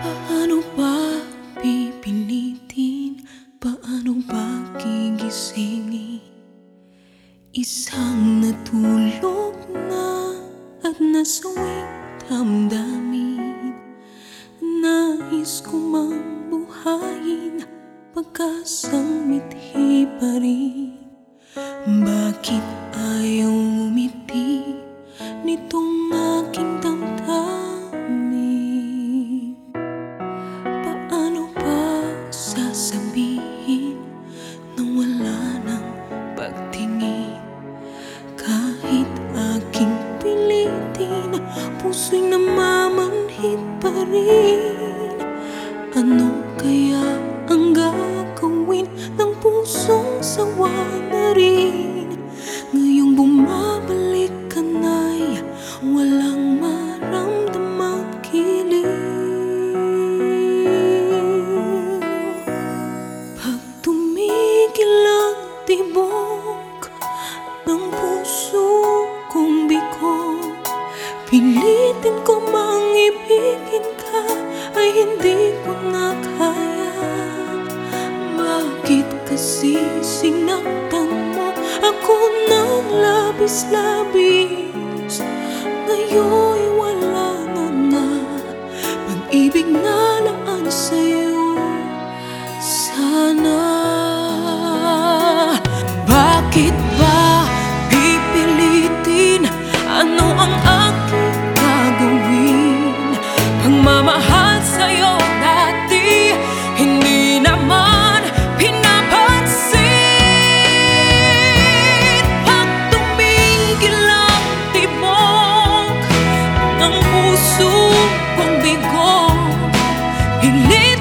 Paano ba pipilitin? Paano ba gigisingin isang natulog na at nasawing damdamin? Nais ko mang buhayin, pagkasang mithi pa rin. Bakit ayaw umiti nitong aking damdamin? Paano ba sasabihin nang wala nang pagtingin? Kahit aking pilitin, puso'y namamanhid pa rin. Ano kaya ang gagawin ng pusong sawa na rin? Ngayong bumabalik ka na'y walang maramdamang kilig. Pag tumigil ang tibok ng puso kong bigo, pilitin ko mang ibigin ka ay hindi ko na kaya. Bakit kasi sinaktan mo ako ng labis-labis? Ngayon'y wala na nga pag-ibig na laan sa'yo. Sana bakit ba pipilitin? Ano ang aking gagawin? Pagmamahal sa'yo dati hindi naman pinapansin. Pag tumigil ang tibok ng puso kong bigo,